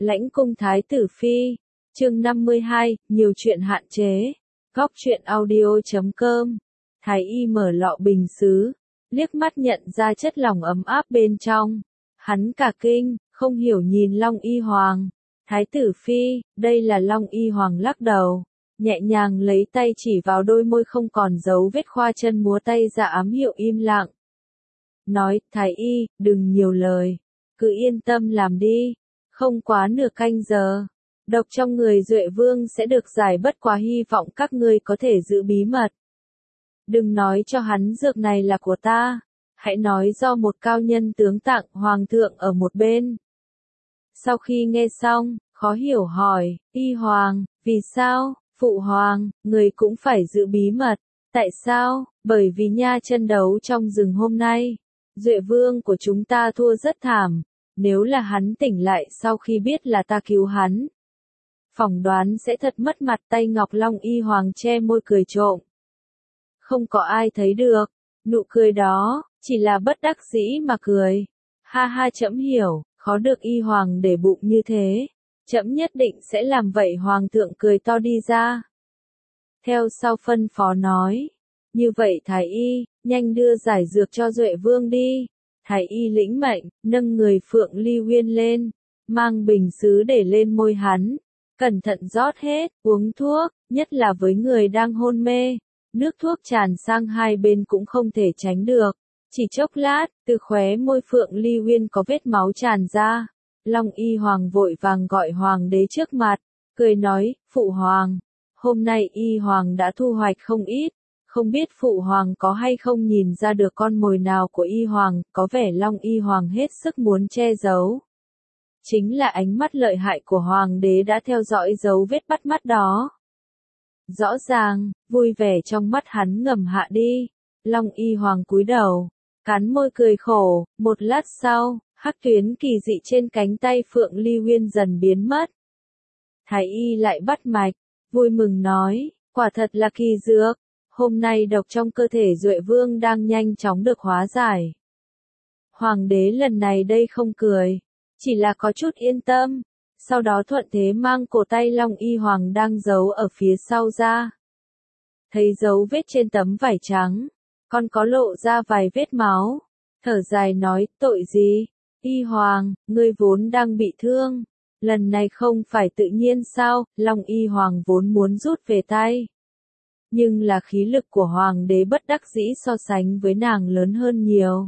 Lãnh cung thái tử phi, chương 52, nhiều chuyện hạn chế. Góc truyện audio.com. Thái y mở lọ bình sứ, liếc mắt nhận ra chất lỏng ấm áp bên trong. Hắn cả kinh, không hiểu nhìn Long Y Hoàng. Thái tử phi, đây là Long Y Hoàng lắc đầu, nhẹ nhàng lấy tay chỉ vào đôi môi không còn dấu vết khoa chân múa tay ra ám hiệu im lặng. Nói, Thái y, đừng nhiều lời, cứ yên tâm làm đi. Không quá nửa canh giờ, độc trong người Duệ Vương sẽ được giải, bất quá hy vọng các ngươi có thể giữ bí mật. Đừng nói cho hắn dược này là của ta, hãy nói do một cao nhân tướng tặng, hoàng thượng ở một bên. Sau khi nghe xong, khó hiểu hỏi, Y Hoàng, vì sao? Phụ Hoàng, người cũng phải giữ bí mật. Tại sao? Bởi vì nha chân đấu trong rừng hôm nay, Duệ Vương của chúng ta thua rất thảm. Nếu là hắn tỉnh lại sau khi biết là ta cứu hắn, phỏng đoán sẽ thật mất mặt. Tay ngọc Long Y Hoàng che môi cười trộm. Không có ai thấy được, nụ cười đó, chỉ là bất đắc dĩ mà cười. Ha ha, trẫm hiểu, khó được Y Hoàng để bụng như thế. Trẫm nhất định sẽ làm vậy. Hoàng thượng cười to đi ra. Theo sau phân phó nói, như vậy Thái y, nhanh đưa giải dược cho Duệ Vương đi. Thái y lĩnh mệnh, nâng người Phượng Ly Uyên lên, mang bình sứ để lên môi hắn, cẩn thận rót hết, uống thuốc, nhất là với người đang hôn mê. Nước thuốc tràn sang hai bên cũng không thể tránh được. Chỉ chốc lát, từ khóe môi Phượng Ly Uyên có vết máu tràn ra. Long Y Hoàng vội vàng gọi Hoàng đế trước mặt, cười nói, Phụ Hoàng, hôm nay Y Hoàng đã thu hoạch không ít. Không biết Phụ Hoàng có hay không nhìn ra được con mồi nào của Y Hoàng, có vẻ Long Y Hoàng hết sức muốn che giấu. Chính là ánh mắt lợi hại của Hoàng đế đã theo dõi dấu vết bắt mắt đó. Rõ ràng, vui vẻ trong mắt hắn ngầm hạ đi. Long Y Hoàng cúi đầu, cắn môi cười khổ. Một lát sau, hắc tuyến kỳ dị trên cánh tay Phượng Ly Uyên dần biến mất. Thái y lại bắt mạch, vui mừng nói, quả thật là kỳ dược. Hôm nay độc trong cơ thể Duệ Vương đang nhanh chóng được hóa giải. Hoàng đế lần này đây không cười, chỉ là có chút yên tâm. Sau đó thuận thế mang cổ tay Long Y Hoàng đang giấu ở phía sau ra. Thấy dấu vết trên tấm vải trắng, còn có lộ ra vài vết máu. Thở dài nói, tội gì? Y Hoàng, ngươi vốn đang bị thương. Lần này không phải tự nhiên sao? Long Y Hoàng vốn muốn rút về tay. Nhưng là khí lực của Hoàng đế bất đắc dĩ so sánh với nàng lớn hơn nhiều.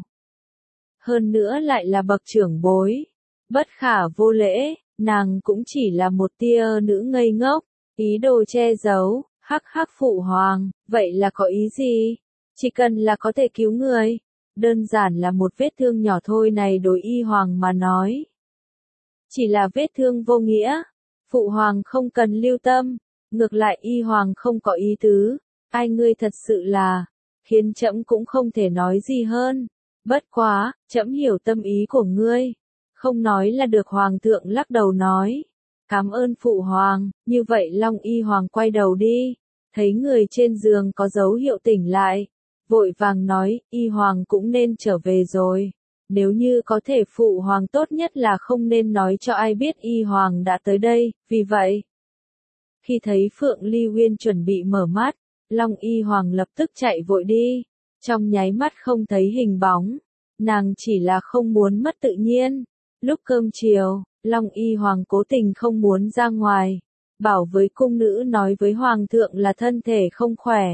Hơn nữa lại là bậc trưởng bối. Bất khả vô lễ, nàng cũng chỉ là một tia nữ ngây ngốc, ý đồ che giấu. Hắc hắc, Phụ Hoàng, vậy là có ý gì? Chỉ cần là có thể cứu người. Đơn giản là một vết thương nhỏ thôi, này đối Y Hoàng mà nói. Chỉ là vết thương vô nghĩa. Phụ Hoàng không cần lưu tâm. Ngược lại Y Hoàng không có ý tứ. Ai ngươi thật sự là, khiến trẫm cũng không thể nói gì hơn. Bất quá, trẫm hiểu tâm ý của ngươi. Không nói là được. Hoàng thượng lắc đầu nói. Cảm ơn Phụ Hoàng. Như vậy Long Y Hoàng quay đầu đi. Thấy người trên giường có dấu hiệu tỉnh lại. Vội vàng nói, Y Hoàng cũng nên trở về rồi. Nếu như có thể Phụ Hoàng tốt nhất là không nên nói cho ai biết Y Hoàng đã tới đây. Vì vậy, khi thấy Phượng Ly Uyên chuẩn bị mở mắt, Long Y Hoàng lập tức chạy vội đi. Trong nháy mắt không thấy hình bóng. Nàng chỉ là không muốn mất tự nhiên. Lúc cơm chiều, Long Y Hoàng cố tình không muốn ra ngoài. Bảo với cung nữ nói với Hoàng thượng là thân thể không khỏe.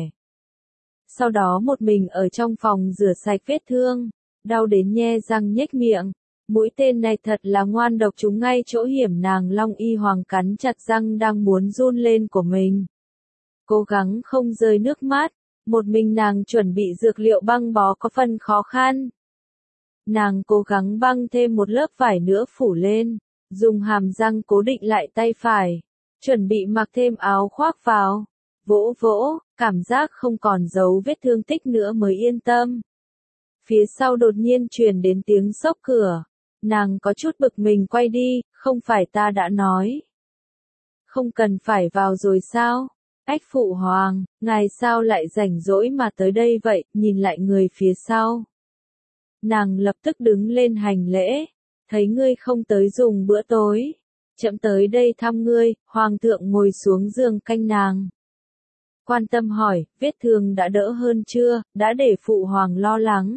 Sau đó một mình ở trong phòng rửa sạch vết thương. Đau đến nhe răng nhếch miệng. Mũi tên này thật là ngoan độc, trúng ngay chỗ hiểm. Nàng Long Y Hoàng cắn chặt răng đang muốn run lên của mình. Cố gắng không rơi nước mắt. Một mình nàng chuẩn bị dược liệu băng bó có phần khó khăn. Nàng cố gắng băng thêm một lớp vải nữa phủ lên. Dùng hàm răng cố định lại tay phải. Chuẩn bị mặc thêm áo khoác vào. Vỗ vỗ, cảm giác không còn dấu vết thương tích nữa mới yên tâm. Phía sau đột nhiên truyền đến tiếng xốc cửa. Nàng có chút bực mình quay đi, không phải ta đã nói. Không cần phải vào rồi sao? Ách, Phụ Hoàng, ngài sao lại rảnh rỗi mà tới đây vậy? Nhìn lại người phía sau. Nàng lập tức đứng lên hành lễ. Thấy ngươi không tới dùng bữa tối. Trẫm tới đây thăm ngươi, hoàng thượng ngồi xuống giường canh nàng. Quan tâm hỏi, vết thương đã đỡ hơn chưa, đã để phụ hoàng lo lắng.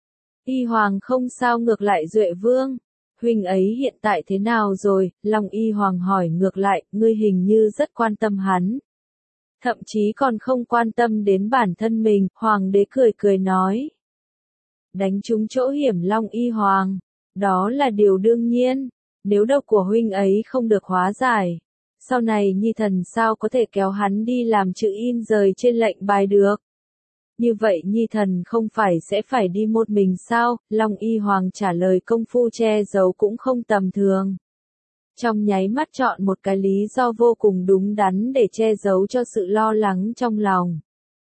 Y hoàng không sao, ngược lại Duệ vương. Huynh ấy hiện tại thế nào rồi? Long Y hoàng hỏi ngược lại, ngươi hình như rất quan tâm hắn. Thậm chí còn không quan tâm đến bản thân mình, hoàng đế cười cười nói. Đánh trúng chỗ hiểm Long Y hoàng. Đó là điều đương nhiên. Nếu độc của huynh ấy không được hóa giải, sau này Nhi thần sao có thể kéo hắn đi làm chữ in rời trên lệnh bài được. Như vậy Nhi thần không phải sẽ phải đi một mình sao? Long Y hoàng trả lời công phu che giấu cũng không tầm thường. Trong nháy mắt chọn một cái lý do vô cùng đúng đắn để che giấu cho sự lo lắng trong lòng.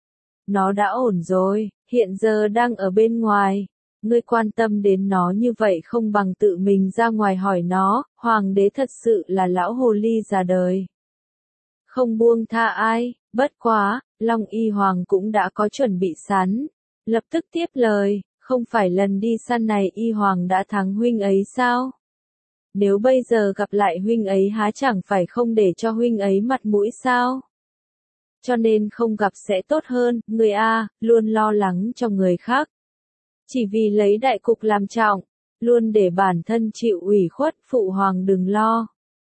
Nó đã ổn rồi, hiện giờ đang ở bên ngoài. Ngươi quan tâm đến nó như vậy không bằng tự mình ra ngoài hỏi nó, hoàng đế thật sự là lão hồ ly già đời. Không buông tha ai, bất quá, Long Y hoàng cũng đã có chuẩn bị sẵn. Lập tức tiếp lời, không phải lần đi săn này Y hoàng đã thắng huynh ấy sao? Nếu bây giờ gặp lại huynh ấy há chẳng phải không để cho huynh ấy mặt mũi sao? Cho nên không gặp sẽ tốt hơn, người A, luôn lo lắng cho người khác. Chỉ vì lấy đại cục làm trọng, luôn để bản thân chịu ủy khuất, phụ hoàng đừng lo.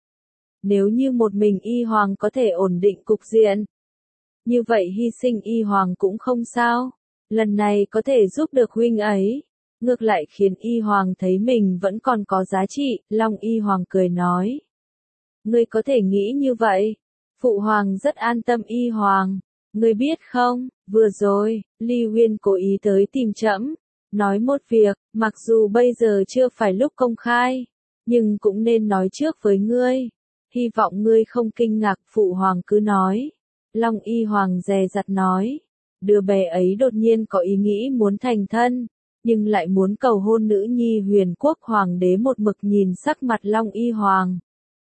Nếu như một mình Y hoàng có thể ổn định cục diện, như vậy hy sinh Y hoàng cũng không sao. Lần này có thể giúp được huynh ấy, ngược lại khiến Y hoàng thấy mình vẫn còn có giá trị. Long Y hoàng cười nói. Ngươi có thể nghĩ như vậy. Phụ hoàng rất an tâm Y hoàng. Ngươi biết không, vừa rồi, Ly Huyên cố ý tới tìm trẫm. Nói một việc, mặc dù bây giờ chưa phải lúc công khai, nhưng cũng nên nói trước với ngươi. Hy vọng ngươi không kinh ngạc, phụ hoàng cứ nói. Long Y hoàng dè dặt nói. Đứa bé ấy đột nhiên có ý nghĩ muốn thành thân, nhưng lại muốn cầu hôn nữ nhi Huyền Quốc. Hoàng đế một mực nhìn sắc mặt Long Y hoàng.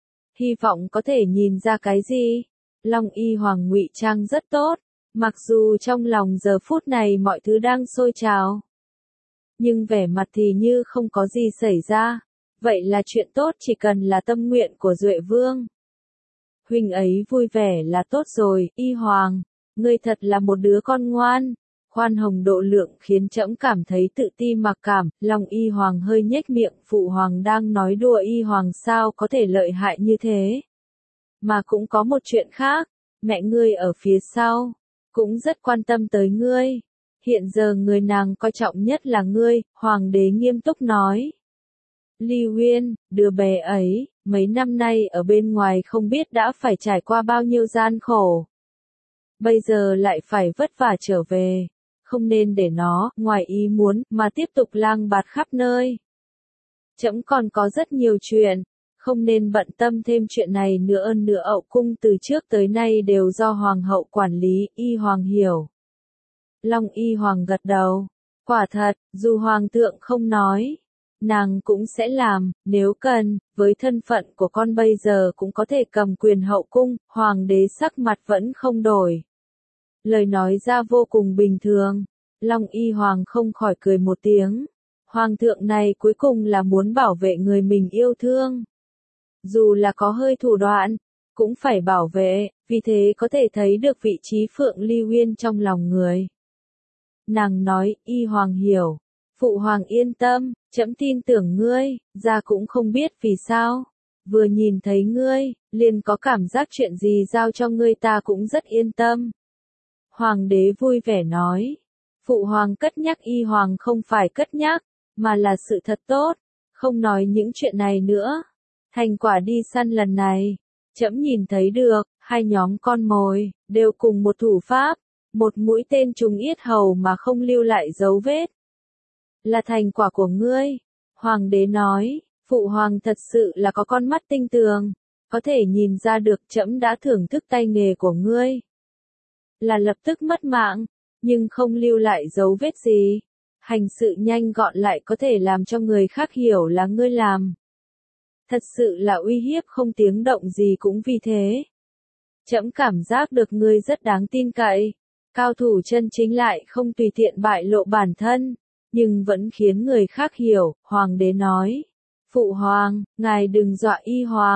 Hy vọng có thể nhìn ra cái gì. Long Y hoàng ngụy trang rất tốt, mặc dù trong lòng giờ phút này mọi thứ đang sôi trào, nhưng vẻ mặt thì như không có gì xảy ra. Vậy là chuyện tốt, chỉ cần là tâm nguyện của Duệ vương. Huynh ấy vui vẻ là tốt rồi. Y hoàng, ngươi thật là một đứa con ngoan. Khoan hồng độ lượng khiến trẫm cảm thấy tự ti mặc cảm. Long Y hoàng hơi nhếch miệng, phụ hoàng đang nói đùa, Y hoàng sao có thể lợi hại như thế. Mà cũng có một chuyện khác, mẹ ngươi ở phía sau, cũng rất quan tâm tới ngươi. Hiện giờ người nàng coi trọng nhất là ngươi, hoàng đế nghiêm túc nói. Ly Huyên, đứa bé ấy, mấy năm nay ở bên ngoài không biết đã phải trải qua bao nhiêu gian khổ. Bây giờ lại phải vất vả trở về, không nên để nó, ngoài ý muốn, mà tiếp tục lang bạt khắp nơi. Trẫm còn có rất nhiều chuyện, không nên bận tâm thêm chuyện này nữa. Hậu cung từ trước tới nay đều do hoàng hậu quản lý, Y hoàng hiểu. Long Y hoàng gật đầu. Quả thật, dù hoàng thượng không nói, nàng cũng sẽ làm, nếu cần, với thân phận của con bây giờ cũng có thể cầm quyền hậu cung. Hoàng đế sắc mặt vẫn không đổi. Lời nói ra vô cùng bình thường. Long Y hoàng không khỏi cười một tiếng. Hoàng thượng này cuối cùng là muốn bảo vệ người mình yêu thương. Dù là có hơi thủ đoạn, cũng phải bảo vệ, vì thế có thể thấy được vị trí Phượng Ly Huyên trong lòng người. Nàng nói, Y hoàng hiểu. Phụ hoàng yên tâm, trẫm tin tưởng ngươi, ra cũng không biết vì sao. Vừa nhìn thấy ngươi, liền có cảm giác chuyện gì giao cho ngươi ta cũng rất yên tâm. Hoàng đế vui vẻ nói. Phụ hoàng cất nhắc Y hoàng không phải cất nhắc, mà là sự thật tốt. Không nói những chuyện này nữa. Thành quả đi săn lần này, trẫm nhìn thấy được, hai nhóm con mồi, đều cùng một thủ pháp. Một mũi tên trúng yết hầu mà không lưu lại dấu vết. Là thành quả của ngươi. Hoàng đế nói, phụ hoàng thật sự là có con mắt tinh tường, có thể nhìn ra được trẫm đã thưởng thức tay nghề của ngươi. Là lập tức mất mạng, nhưng không lưu lại dấu vết gì. Hành sự nhanh gọn lại có thể làm cho người khác hiểu là ngươi làm. Thật sự là uy hiếp không tiếng động gì cũng vì thế. Trẫm cảm giác được ngươi rất đáng tin cậy. Cao thủ chân chính lại không tùy tiện bại lộ bản thân, nhưng vẫn khiến người khác hiểu. Hoàng đế nói, phụ hoàng, ngài đừng dọa Y hoàng.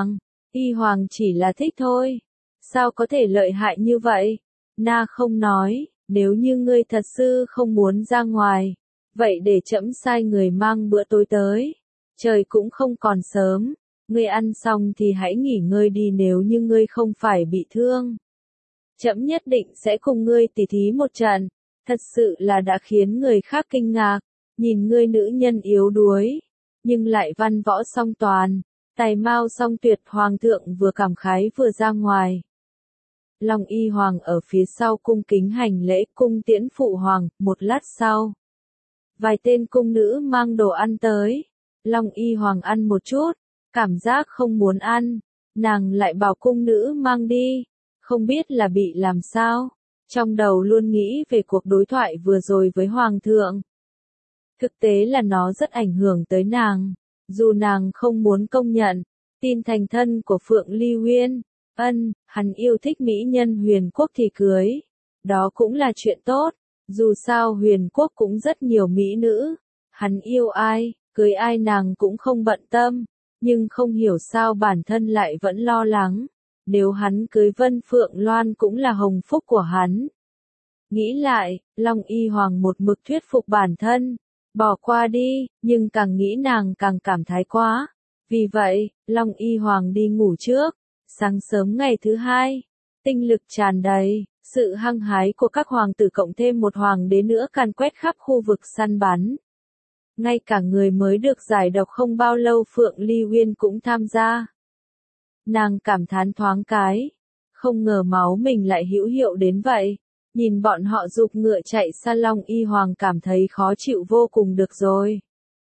Y Hoàng chỉ là thích thôi. Sao có thể lợi hại như vậy? Na không nói, nếu như ngươi thật sự không muốn ra ngoài, vậy để trẫm sai người mang bữa tối tới. Trời cũng không còn sớm, ngươi ăn xong thì hãy nghỉ ngơi đi nếu như ngươi không phải bị thương. Trẫm nhất định sẽ cùng ngươi tỉ thí một trận, thật sự là đã khiến người khác kinh ngạc, nhìn ngươi nữ nhân yếu đuối, nhưng lại văn võ song toàn, tài mao song tuyệt. Hoàng thượng vừa cảm khái vừa ra ngoài. Long Y Hoàng ở phía sau cung kính hành lễ cung tiễn phụ hoàng. Một lát sau, vài tên cung nữ mang đồ ăn tới. Long Y Hoàng ăn một chút, cảm giác không muốn ăn, nàng lại bảo cung nữ mang đi, không biết là bị làm sao, trong đầu luôn nghĩ về cuộc đối thoại vừa rồi với Hoàng thượng. Thực tế là nó rất ảnh hưởng tới nàng, dù nàng không muốn công nhận, tin thành thân của Phượng Ly Uyên, hắn yêu thích mỹ nhân Huyền Quốc thì cưới, đó cũng là chuyện tốt, dù sao Huyền Quốc cũng rất nhiều mỹ nữ, hắn yêu ai, cưới ai nàng cũng không bận tâm, nhưng không hiểu sao bản thân lại vẫn lo lắng, nếu hắn cưới Vân Phượng Loan cũng là hồng phúc của hắn. Nghĩ lại, Long Y Hoàng một mực thuyết phục bản thân, bỏ qua đi, nhưng càng nghĩ nàng càng cảm thái quá. Vì vậy, Long Y Hoàng đi ngủ trước. Sáng sớm ngày thứ hai, tinh lực tràn đầy, sự hăng hái của các hoàng tử cộng thêm một hoàng đế nữa càn quét khắp khu vực săn bắn. Ngay cả người mới được giải độc không bao lâu Phượng Ly Uyên cũng tham gia. Nàng cảm thán thoáng cái, không ngờ máu mình lại hữu hiệu đến vậy. Nhìn bọn họ giục ngựa chạy xa Long Y Hoàng cảm thấy khó chịu vô cùng được rồi.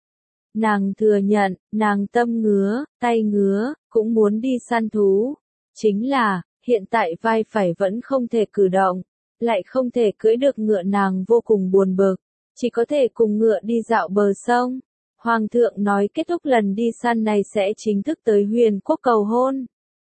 Nàng thừa nhận, nàng tâm ngứa, tay ngứa, cũng muốn đi săn thú. Chính là, hiện tại vai phải vẫn không thể cử động, lại không thể cưỡi được ngựa nàng vô cùng buồn bực, chỉ có thể cùng ngựa đi dạo bờ sông. Hoàng thượng nói kết thúc lần đi săn này sẽ chính thức tới Huyền Quốc cầu hôn.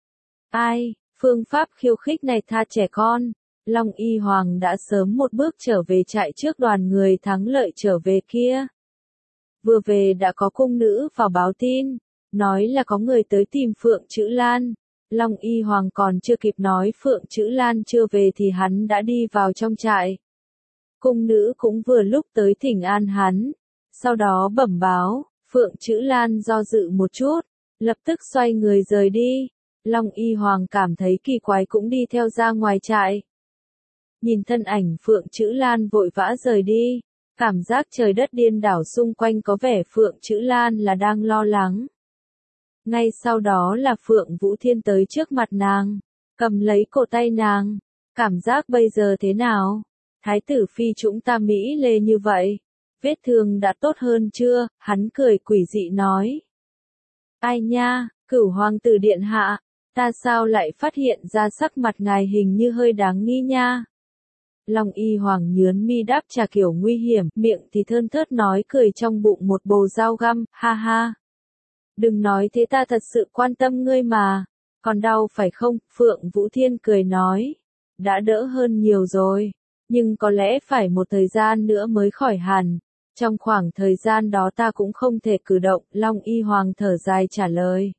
Ai, phương pháp khiêu khích này tha trẻ con. Long Y Hoàng đã sớm một bước trở về trại trước đoàn người thắng lợi trở về kia. Vừa về đã có cung nữ vào báo tin, nói là có người tới tìm Phượng Chữ Lan. Long Y Hoàng còn chưa kịp nói Phượng Chữ Lan chưa về thì hắn đã đi vào trong trại. Cung nữ cũng vừa lúc tới thỉnh an hắn, sau đó bẩm báo, Phượng Chữ Lan do dự một chút, lập tức xoay người rời đi. Long Y Hoàng cảm thấy kỳ quái cũng đi theo ra ngoài trại. Nhìn thân ảnh Phượng Chữ Lan vội vã rời đi, cảm giác trời đất điên đảo xung quanh có vẻ Phượng Chữ Lan là đang lo lắng. Ngay sau đó là Phượng Vũ Thiên tới trước mặt nàng, cầm lấy cổ tay nàng, cảm giác bây giờ thế nào? Thái tử phi chúng ta mỹ lê như vậy, vết thương đã tốt hơn chưa? Hắn cười quỷ dị nói. Ai nha, Cửu hoàng tử điện hạ, ta sao lại phát hiện ra sắc mặt ngài hình như hơi đáng nghi nha. Long Y Hoàng nhướn mi đáp trả kiểu nguy hiểm, miệng thì thơn thớt nói cười trong bụng một bầu dao găm, ha ha. Đừng nói thế ta thật sự quan tâm ngươi mà, còn đau phải không? Phượng Vũ Thiên cười nói, đã đỡ hơn nhiều rồi, nhưng có lẽ phải một thời gian nữa mới khỏi hẳn. Trong khoảng thời gian đó ta cũng không thể cử động, Long Y Hoàng thở dài trả lời.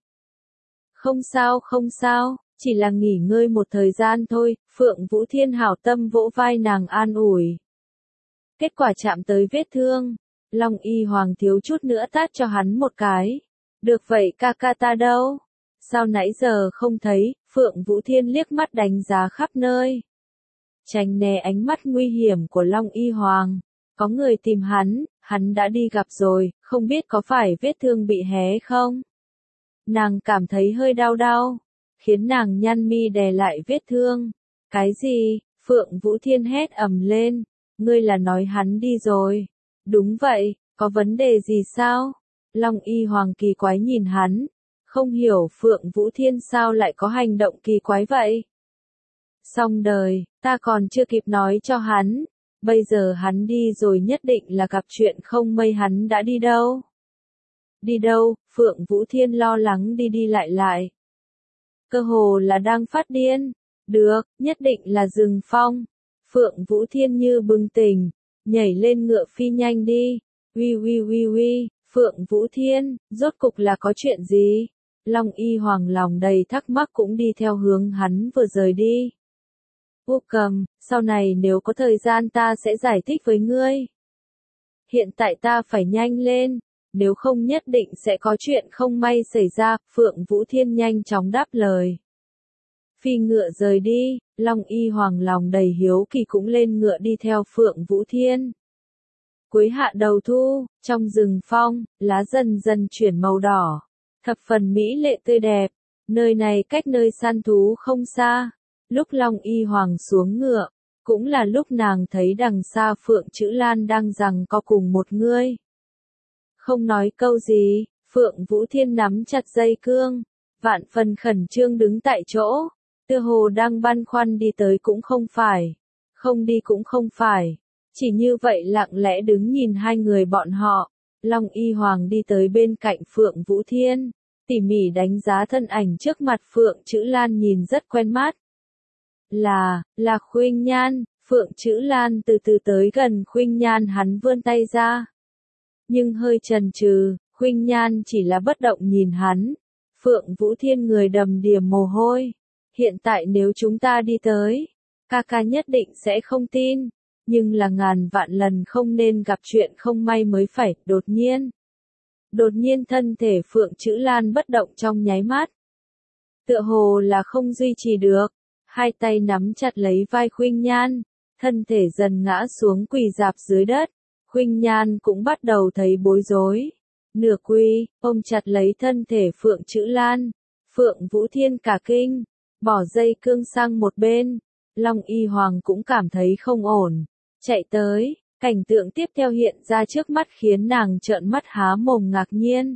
Không sao, chỉ là nghỉ ngơi một thời gian thôi, Phượng Vũ Thiên hảo tâm vỗ vai nàng an ủi. Kết quả chạm tới vết thương, Long Y Hoàng thiếu chút nữa tát cho hắn một cái. Được vậy ca ca ta đâu? Sao nãy giờ không thấy? Phượng Vũ Thiên liếc mắt đánh giá khắp nơi. Tránh né ánh mắt nguy hiểm của Long Y Hoàng. Có người tìm hắn đã đi gặp rồi, không biết có phải vết thương bị hé không? Nàng cảm thấy hơi đau, khiến nàng nhăn mi đè lại vết thương. Cái gì? Phượng Vũ Thiên hét ầm lên. Ngươi là nói hắn đi rồi. Đúng vậy, có vấn đề gì sao? Long Y Hoàng kỳ quái nhìn hắn. Không hiểu Phượng Vũ Thiên sao lại có hành động kỳ quái vậy? Xong đời, ta còn chưa kịp nói cho hắn. Bây giờ hắn đi rồi nhất định là gặp chuyện không may. Hắn đã đi đâu? Đi đâu? Phượng Vũ Thiên lo lắng đi lại. Cơ hồ là đang phát điên. Được, nhất định là Rừng Phong. Phượng Vũ Thiên như bừng tỉnh, nhảy lên ngựa phi nhanh đi. Uy, Phượng Vũ Thiên, rốt cục là có chuyện gì? Long Y Hoàng lòng đầy thắc mắc cũng đi theo hướng hắn vừa rời đi. Vô Cầm, sau này nếu có thời gian ta sẽ giải thích với ngươi. Hiện tại ta phải nhanh lên, nếu không nhất định sẽ có chuyện không may xảy ra, Phượng Vũ Thiên nhanh chóng đáp lời. Phi ngựa rời đi, Long Y Hoàng lòng đầy hiếu kỳ cũng lên ngựa đi theo Phượng Vũ Thiên. Cuối hạ đầu thu, trong rừng phong, lá dần dần chuyển màu đỏ, thập phần mỹ lệ tươi đẹp, nơi này cách nơi săn thú không xa. Lúc Long Y Hoàng xuống ngựa, cũng là lúc nàng thấy đằng xa Phượng Chữ Lan đang giằng co cùng một người. Không nói câu gì, Phượng Vũ Thiên nắm chặt dây cương, vạn phần khẩn trương đứng tại chỗ, tựa hồ đang băn khoăn đi tới cũng không phải, không đi cũng không phải, chỉ như vậy lặng lẽ đứng nhìn hai người bọn họ. Long Y Hoàng đi tới bên cạnh Phượng Vũ Thiên, tỉ mỉ đánh giá thân ảnh trước mặt Phượng Chữ Lan nhìn rất quen mắt. Là Khuynh Nhan. Phượng Chữ Lan từ từ tới gần Khuynh Nhan, hắn vươn tay ra. Nhưng hơi chần chừ, Khuynh Nhan chỉ là bất động nhìn hắn. Phượng Vũ Thiên người đầm đìa mồ hôi. Hiện tại nếu chúng ta đi tới, ca ca nhất định sẽ không tin. Nhưng là ngàn vạn lần không nên gặp chuyện không may mới phải. Đột nhiên thân thể Phượng Chữ Lan bất động trong nháy mắt. Tựa hồ là không duy trì được. Hai tay nắm chặt lấy vai Khuynh Nhan, thân thể dần ngã xuống quỳ rạp dưới đất. Khuynh Nhan cũng bắt đầu thấy bối rối. Nửa quỳ, ôm chặt lấy thân thể Phượng Chữ Lan. Phượng Vũ Thiên cả kinh, bỏ dây cương sang một bên. Long Y Hoàng cũng cảm thấy không ổn, chạy tới. Cảnh tượng tiếp theo hiện ra trước mắt khiến nàng trợn mắt há mồm ngạc nhiên.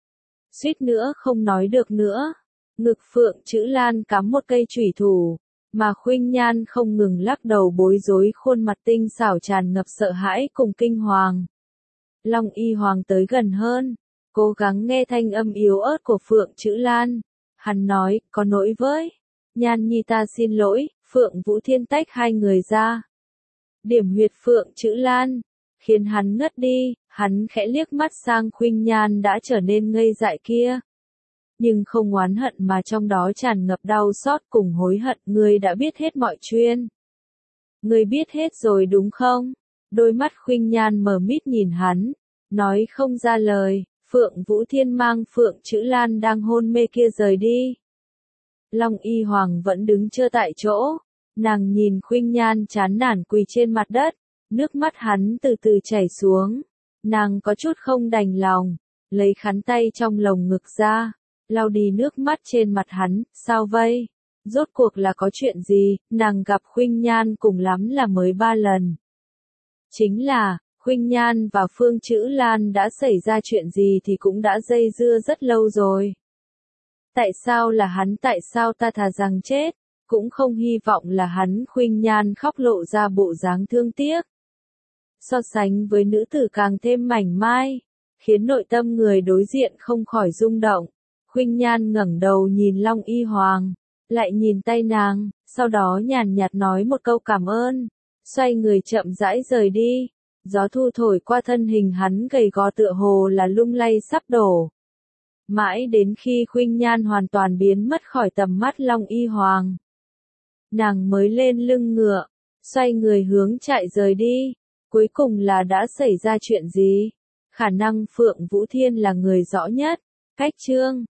Suýt nữa không nói được nữa. Ngực Phượng Chữ Lan cắm một cây chủy thủ, mà Khuynh Nhan không ngừng lắc đầu bối rối, khuôn mặt tinh xảo tràn ngập sợ hãi cùng kinh hoàng. Long Y Hoàng tới gần hơn, cố gắng nghe thanh âm yếu ớt của Phượng Chữ Lan. Hắn nói, có lỗi với Nhan Nhi, ta xin lỗi. Phượng Vũ Thiên tách hai người ra, điểm huyệt Phượng Chữ Lan, khiến hắn ngất đi. Hắn khẽ liếc mắt sang Khuynh Nhan đã trở nên ngây dại kia. Nhưng không oán hận mà trong đó tràn ngập đau xót cùng hối hận. Ngươi đã biết hết mọi chuyện. Ngươi biết hết rồi đúng không? Đôi mắt Khuynh Nhan mờ mịt nhìn hắn, nói không ra lời. Phượng Vũ Thiên mang Phượng Chữ Lan đang hôn mê kia rời đi. Long Y Hoàng vẫn đứng trơ tại chỗ. Nàng nhìn Khuynh Nhan chán nản quỳ trên mặt đất, nước mắt hắn từ từ chảy xuống. Nàng có chút không đành lòng, lấy khăn tay trong lồng ngực ra, lau đi nước mắt trên mặt hắn. Sao vậy? Rốt cuộc là có chuyện gì? Nàng gặp Khuynh Nhan cùng lắm là mới 3 lần. Chính là, Khuynh Nhan và Phương Chữ Lan đã xảy ra chuyện gì thì cũng đã dây dưa rất lâu rồi. Tại sao là hắn? Tại sao ta thà rằng chết, cũng không hy vọng là hắn? Khuynh Nhan khóc lộ ra bộ dáng thương tiếc. So sánh với nữ tử càng thêm mảnh mai, khiến nội tâm người đối diện không khỏi rung động. Khuynh Nhan ngẩng đầu nhìn Long Y Hoàng, lại nhìn tay nàng, sau đó nhàn nhạt nói một câu cảm ơn, xoay người chậm rãi rời đi. Gió thu thổi qua thân hình hắn gầy gò tựa hồ là lung lay sắp đổ. Mãi đến khi Khuynh Nhan hoàn toàn biến mất khỏi tầm mắt Long Y Hoàng, nàng mới lên lưng ngựa, xoay người hướng chạy rời đi. Cuối cùng là đã xảy ra chuyện gì? Khả năng Phượng Vũ Thiên là người rõ nhất. Cách chương